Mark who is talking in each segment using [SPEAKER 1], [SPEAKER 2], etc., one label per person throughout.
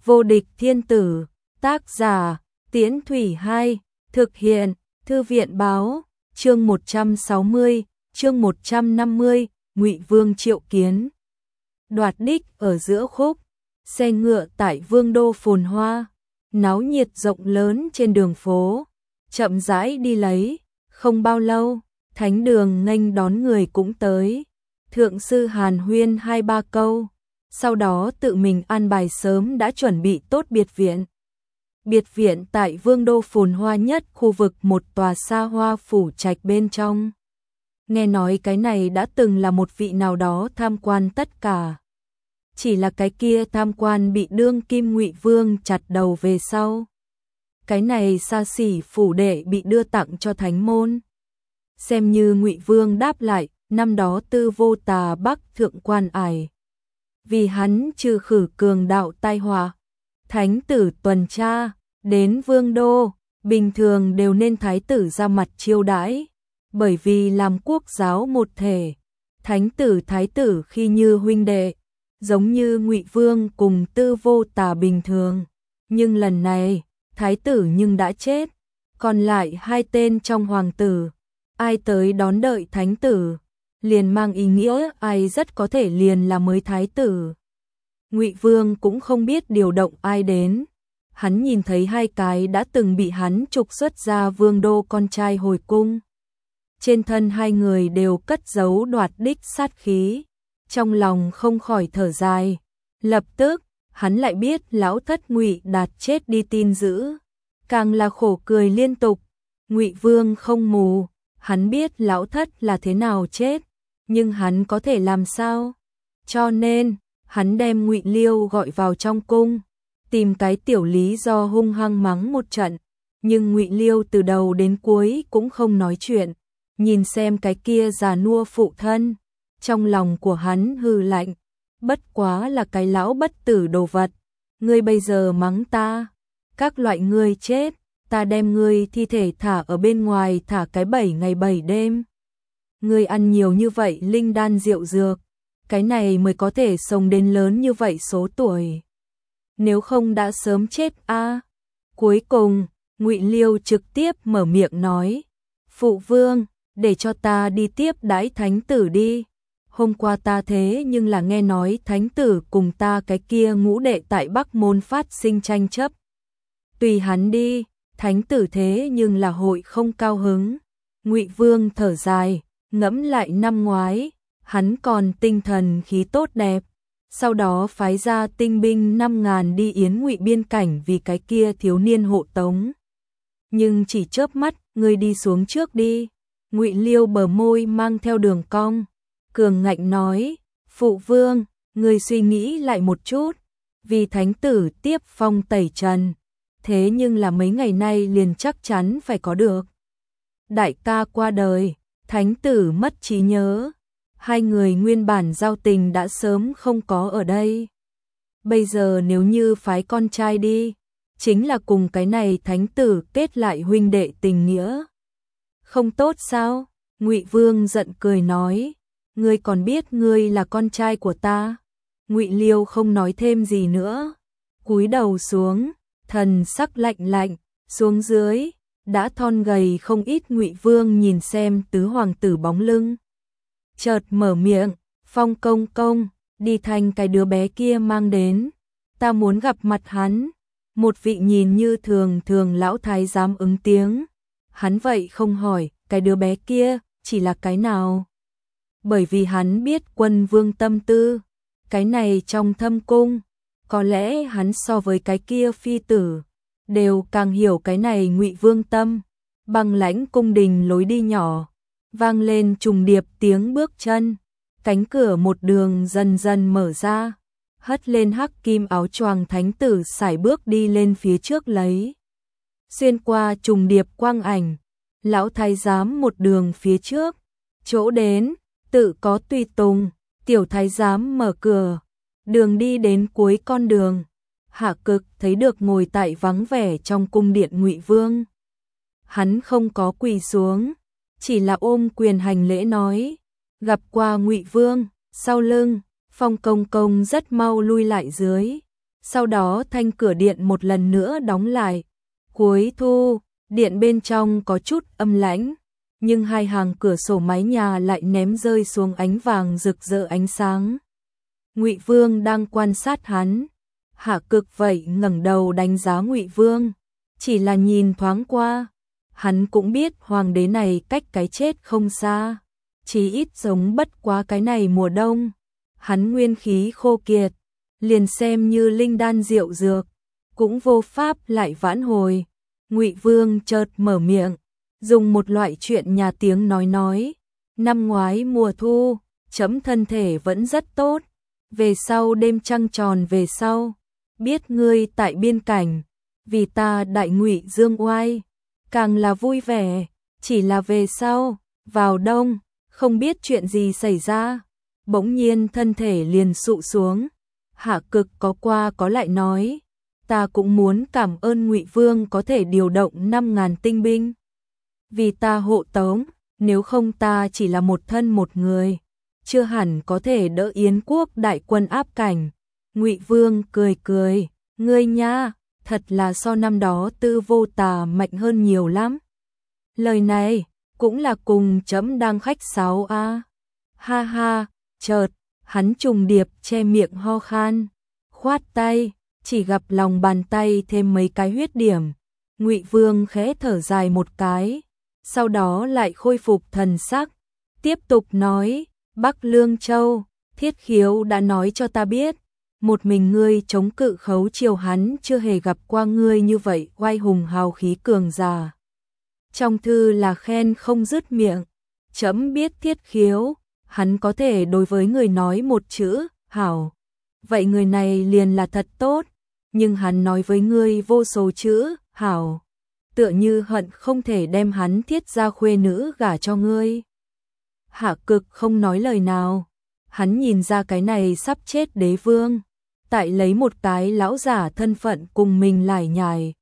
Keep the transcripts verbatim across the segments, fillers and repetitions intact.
[SPEAKER 1] Vô địch thiên tử, tác giả, Tiễn Thủy Hai, thực hiện, Thư viện báo, chương một trăm sáu mươi, chương một trăm năm mươi, Ngụy Vương triệu kiến. Đoạt đích ở giữa khúc, xe ngựa tại Vương đô phồn hoa, náo nhiệt rộng lớn trên đường phố, chậm rãi đi lấy, không bao lâu, thánh đường nghênh đón người cũng tới. Thượng sư hàn huyên hai ba câu, sau đó tự mình an bài sớm đã chuẩn bị tốt biệt viện. Biệt viện tại Vương đô phồn hoa nhất khu vực, một tòa xa hoa phủ trạch bên trong. Nghe nói cái này đã từng là một vị nào đó tham quan tất cả. Chỉ là cái kia tham quan bị đương kim Ngụy Vương chặt đầu về sau. Cái này xa xỉ phủ đệ bị đưa tặng cho thánh môn. Xem như Ngụy Vương đáp lại, năm đó Tư Vô Tà Bắc thượng quan ải. Vì hắn trừ khử cường đạo tai họa, thánh tử tuần tra đến Vương đô, bình thường đều nên thái tử ra mặt chiêu đãi, bởi vì làm quốc giáo một thể, thánh tử thái tử khi như huynh đệ, giống như Ngụy Vương cùng Tư Vô Tà bình thường, nhưng lần này, thái tử nhưng đã chết, còn lại hai tên trong hoàng tử, ai tới đón đợi thánh tử, liền mang ý nghĩa ai rất có thể liền là mới thái tử. Ngụy Vương cũng không biết điều động ai đến. Hắn nhìn thấy hai cái đã từng bị hắn trục xuất ra Vương đô con trai hồi cung. Trên thân hai người đều cất giấu đoạt đích sát khí, trong lòng không khỏi thở dài. Lập tức, hắn lại biết lão thất Ngụy Đạt chết đi tin dữ, càng là khổ cười liên tục. Ngụy Vương không mù, hắn biết lão thất là thế nào chết, nhưng hắn có thể làm sao? Cho nên, hắn đem Ngụy Liêu gọi vào trong cung, tìm cái tiểu lý do hung hăng mắng một trận, nhưng Ngụy Liêu từ đầu đến cuối cũng không nói chuyện, nhìn xem cái kia già nua phụ thân, trong lòng của hắn hừ lạnh, bất quá là cái lão bất tử đồ vật, ngươi bây giờ mắng ta, các loại ngươi chết, ta đem ngươi thi thể thả ở bên ngoài thả cái bảy ngày bảy đêm. Ngươi ăn nhiều như vậy linh đan rượu dược, cái này mới có thể sống đến lớn như vậy số tuổi. Nếu không đã sớm chết a. À. Cuối cùng, Ngụy Liêu trực tiếp mở miệng nói, phụ vương, để cho ta đi tiếp đãi thánh tử đi. Hôm qua ta thế nhưng là nghe nói thánh tử cùng ta cái kia ngũ đệ tại Bắc Môn phát sinh tranh chấp. Tùy hắn đi, thánh tử thế nhưng là hội không cao hứng. Ngụy Vương thở dài, ngẫm lại năm ngoái, hắn còn tinh thần khí tốt đẹp, sau đó phái ra tinh binh năm ngàn đi Yến Ngụy biên cảnh vì cái kia thiếu niên hộ tống. Nhưng chỉ chớp mắt, ngươi đi xuống trước đi. Ngụy Liêu bờ môi mang theo đường cong, cường ngạnh nói, phụ vương, ngươi suy nghĩ lại một chút, vì thánh tử tiếp phong tẩy trần, thế nhưng là mấy ngày nay liền chắc chắn phải có được. Đại ca qua đời, thánh tử mất trí nhớ, hai người nguyên bản giao tình đã sớm không có ở đây. Bây giờ nếu như phái con trai đi, chính là cùng cái này thánh tử kết lại huynh đệ tình nghĩa. Không tốt sao? Ngụy Vương giận cười nói, ngươi còn biết ngươi là con trai của ta. Ngụy Liêu không nói thêm gì nữa, cúi đầu xuống, thần sắc lạnh lạnh, xuống dưới, đã thon gầy không ít. Ngụy Vương nhìn xem tứ hoàng tử bóng lưng, chợt mở miệng, Phong công công, đi thành cái đứa bé kia mang đến, ta muốn gặp mặt hắn. Một vị nhìn như thường thường lão thái giám ứng tiếng, hắn vậy không hỏi, cái đứa bé kia chỉ là cái nào? Bởi vì hắn biết Quân Vương tâm tư, cái này trong thâm cung, có lẽ hắn so với cái kia phi tử, đều càng hiểu cái này Ngụy Vương tâm. Băng lãnh cung đình lối đi nhỏ, vang lên trùng điệp tiếng bước chân, cánh cửa một đường dần dần mở ra, hất lên hắc kim áo choàng thánh tử sải bước đi lên phía trước lấy. Xuyên qua trùng điệp quang ảnh, lão thái giám một đường phía trước, chỗ đến, tự có tùy tùng, tiểu thái giám mở cửa, đường đi đến cuối con đường, Hạ Cực thấy được ngồi tại vắng vẻ trong cung điện Ngụy Vương. Hắn không có quỳ xuống, chỉ là ôm quyền hành lễ nói, gặp qua Ngụy Vương. Sau lưng, Phong công công rất mau lui lại dưới, Sau đó thanh cửa điện một lần nữa đóng lại. Cuối thu, điện bên trong có chút âm lãnh, nhưng hai hàng cửa sổ mái nhà lại ném rơi xuống ánh vàng rực rỡ ánh sáng. Ngụy Vương đang quan sát hắn. Hạ Cực vậy ngẩng đầu đánh giá Ngụy Vương, chỉ là nhìn thoáng qua, hắn cũng biết hoàng đế này cách cái chết không xa, chỉ ít giống bất quá cái này mùa đông, hắn nguyên khí khô kiệt, liền xem như linh đan diệu dược, cũng vô pháp lại vãn hồi. Ngụy Vương chợt mở miệng, dùng một loại chuyện nhà tiếng nói nói, năm ngoái mùa thu, chấm thân thể vẫn rất tốt, về sau đêm trăng tròn về sau, biết ngươi tại biên cảnh, vì ta đại Ngụy dương oai, càng là vui vẻ, chỉ là về sau, vào đông, không biết chuyện gì xảy ra, bỗng nhiên thân thể liền sụ xuống. Hạ Cực có qua có lại nói, ta cũng muốn cảm ơn Ngụy Vương có thể điều động năm ngàn tinh binh, vì ta hộ tống, nếu không ta chỉ là một thân một người, chưa hẳn có thể đỡ Yến quốc đại quân áp cảnh. Ngụy Vương cười cười, ngươi nha, thật là so năm đó Tư Vô Tà mạnh hơn nhiều lắm. Lời này cũng là cùng chấm đang khách sáo a. À. Ha ha, chợt hắn trùng điệp che miệng ho khan, khoát tay, chỉ gặp lòng bàn tay thêm mấy cái huyết điểm. Ngụy Vương khẽ thở dài một cái, sau đó lại khôi phục thần sắc, tiếp tục nói, Bắc Lương Châu, Thiết Khiếu đã nói cho ta biết, một mình ngươi chống cự Khấu Triều, hắn chưa hề gặp qua ngươi như vậy oai hùng hào khí cường giả. Trong thư là khen không dứt miệng, chấm biết Thiết Khiếu, hắn có thể đối với người nói một chữ, hảo, vậy người này liền là thật tốt, nhưng hắn nói với ngươi vô số chữ, hảo, tựa như hận không thể đem hắn Thiết gia khuê nữ gả cho ngươi. Hạ Cực không nói lời nào, hắn nhìn ra cái này sắp chết đế vương, tại lấy một cái lão giả thân phận cùng mình lải nhải.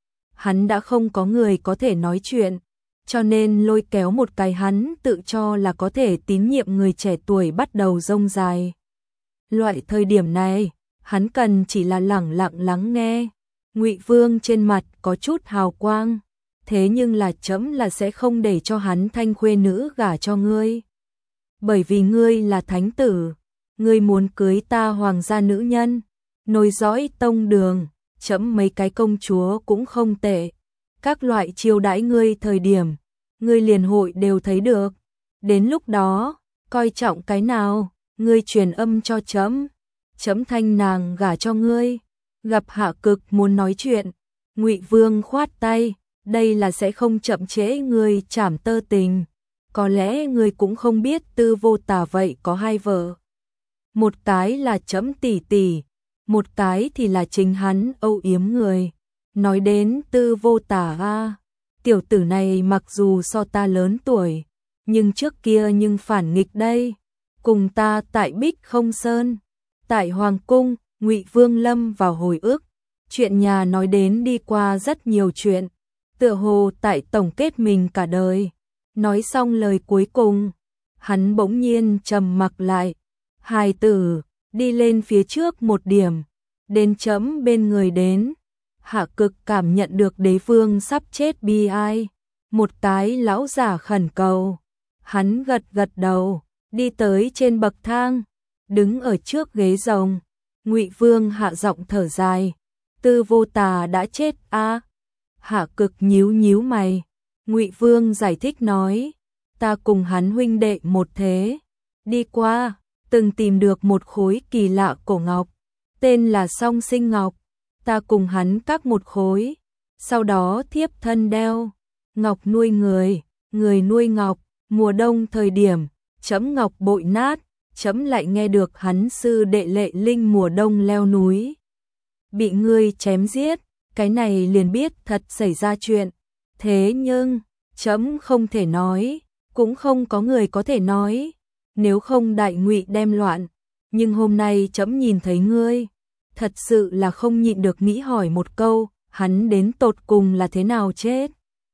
[SPEAKER 1] Hắn đã không có người có thể nói chuyện, cho nên lôi kéo một cái hắn tự cho là có thể tín nhiệm người trẻ tuổi bắt đầu rông dài. Loại thời điểm này, hắn cần chỉ là lẳng lặng lắng nghe. Ngụy Vương trên mặt có chút hào quang, thế nhưng là chấm là sẽ không để cho hắn thanh khuê nữ gả cho ngươi. Bởi vì ngươi là thánh tử, ngươi muốn cưới ta hoàng gia nữ nhân, nối dõi tông đường, chấm mấy cái công chúa cũng không tệ. Các loại chiêu đãi ngươi thời điểm, ngươi liền hội đều thấy được. Đến lúc đó, coi trọng cái nào, ngươi truyền âm cho chấm, chấm thanh nàng gả cho ngươi. Gặp Hạ Cực muốn nói chuyện, Ngụy Vương khoát tay, đây là sẽ không chậm trễ ngươi trảm tơ tình. Có lẽ ngươi cũng không biết Tư Vô Tà vậy có hai vợ. Một cái là chấm tỷ tỷ, một cái thì là chính hắn âu yếm người. Nói đến Tư Vô Tà a, tiểu tử này mặc dù so ta lớn tuổi, nhưng trước kia nhưng phản nghịch đây. Cùng ta tại Bích Không Sơn, tại Hoàng Cung, Ngụy Vương lâm vào hồi ức. Chuyện nhà nói đến đi qua rất nhiều chuyện, tựa hồ tại tổng kết mình cả đời. Nói xong lời cuối cùng, hắn bỗng nhiên trầm mặc lại. Hài tử, đi lên phía trước một điểm, đến chấm bên người đến. Hạ Cực cảm nhận được đế vương sắp chết bi ai. Một cái lão giả khẩn cầu. Hắn gật gật đầu, đi tới trên bậc thang, đứng ở trước ghế rồng. Ngụy Vương hạ giọng thở dài. Tư Vô Tà đã chết a. À? Hạ Cực nhíu nhíu mày. Ngụy Vương giải thích nói, ta cùng hắn huynh đệ một thế, đi qua, từng tìm được một khối kỳ lạ cổ ngọc, tên là Song Sinh Ngọc, ta cùng hắn các một khối, sau đó thiếp thân đeo, ngọc nuôi người, người nuôi ngọc, mùa đông thời điểm, chấm ngọc bội nát, chấm lại nghe được hắn sư đệ Lệ Linh mùa đông leo núi, bị ngươi chém giết, cái này liền biết thật xảy ra chuyện. Thế nhưng, chấm không thể nói, cũng không có người có thể nói, nếu không đại Ngụy đem loạn, nhưng hôm nay chấm nhìn thấy ngươi, thật sự là không nhịn được nghĩ hỏi một câu, hắn đến tột cùng là thế nào chết.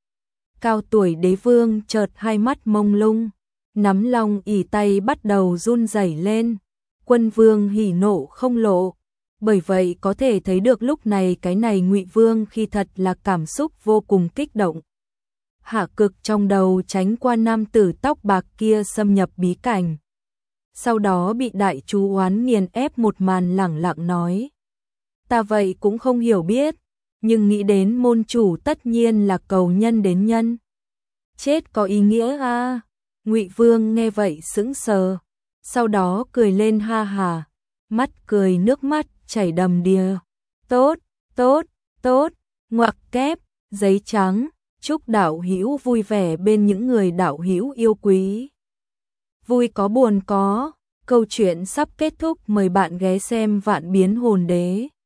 [SPEAKER 1] Cao tuổi đế vương chợt hai mắt mông lung, nắm long ỷ tay bắt đầu run rẩy lên, quân vương hỉ nộ không lộ, Bởi vậy có thể thấy được lúc này cái này Ngụy Vương khi thật là cảm xúc vô cùng kích động. Hạ Cực trong đầu tránh qua nam tử tóc bạc kia xâm nhập bí cảnh. Sau đó bị đại chú oán nghiền ép một màn lẳng lặng nói. Ta vậy cũng không hiểu biết, nhưng nghĩ đến môn chủ tất nhiên là cầu nhân đến nhân. Chết có ý nghĩa à? Ngụy Vương nghe vậy sững sờ, sau đó cười lên ha hà, mắt cười nước mắt chảy đầm đìa. Tốt, tốt, tốt, ngoặc kép, giấy trắng, chúc đạo hữu vui vẻ bên những người đạo hữu yêu quý. Vui có buồn có, câu chuyện sắp kết thúc, mời bạn ghé xem Vạn Biến Hồn Đế.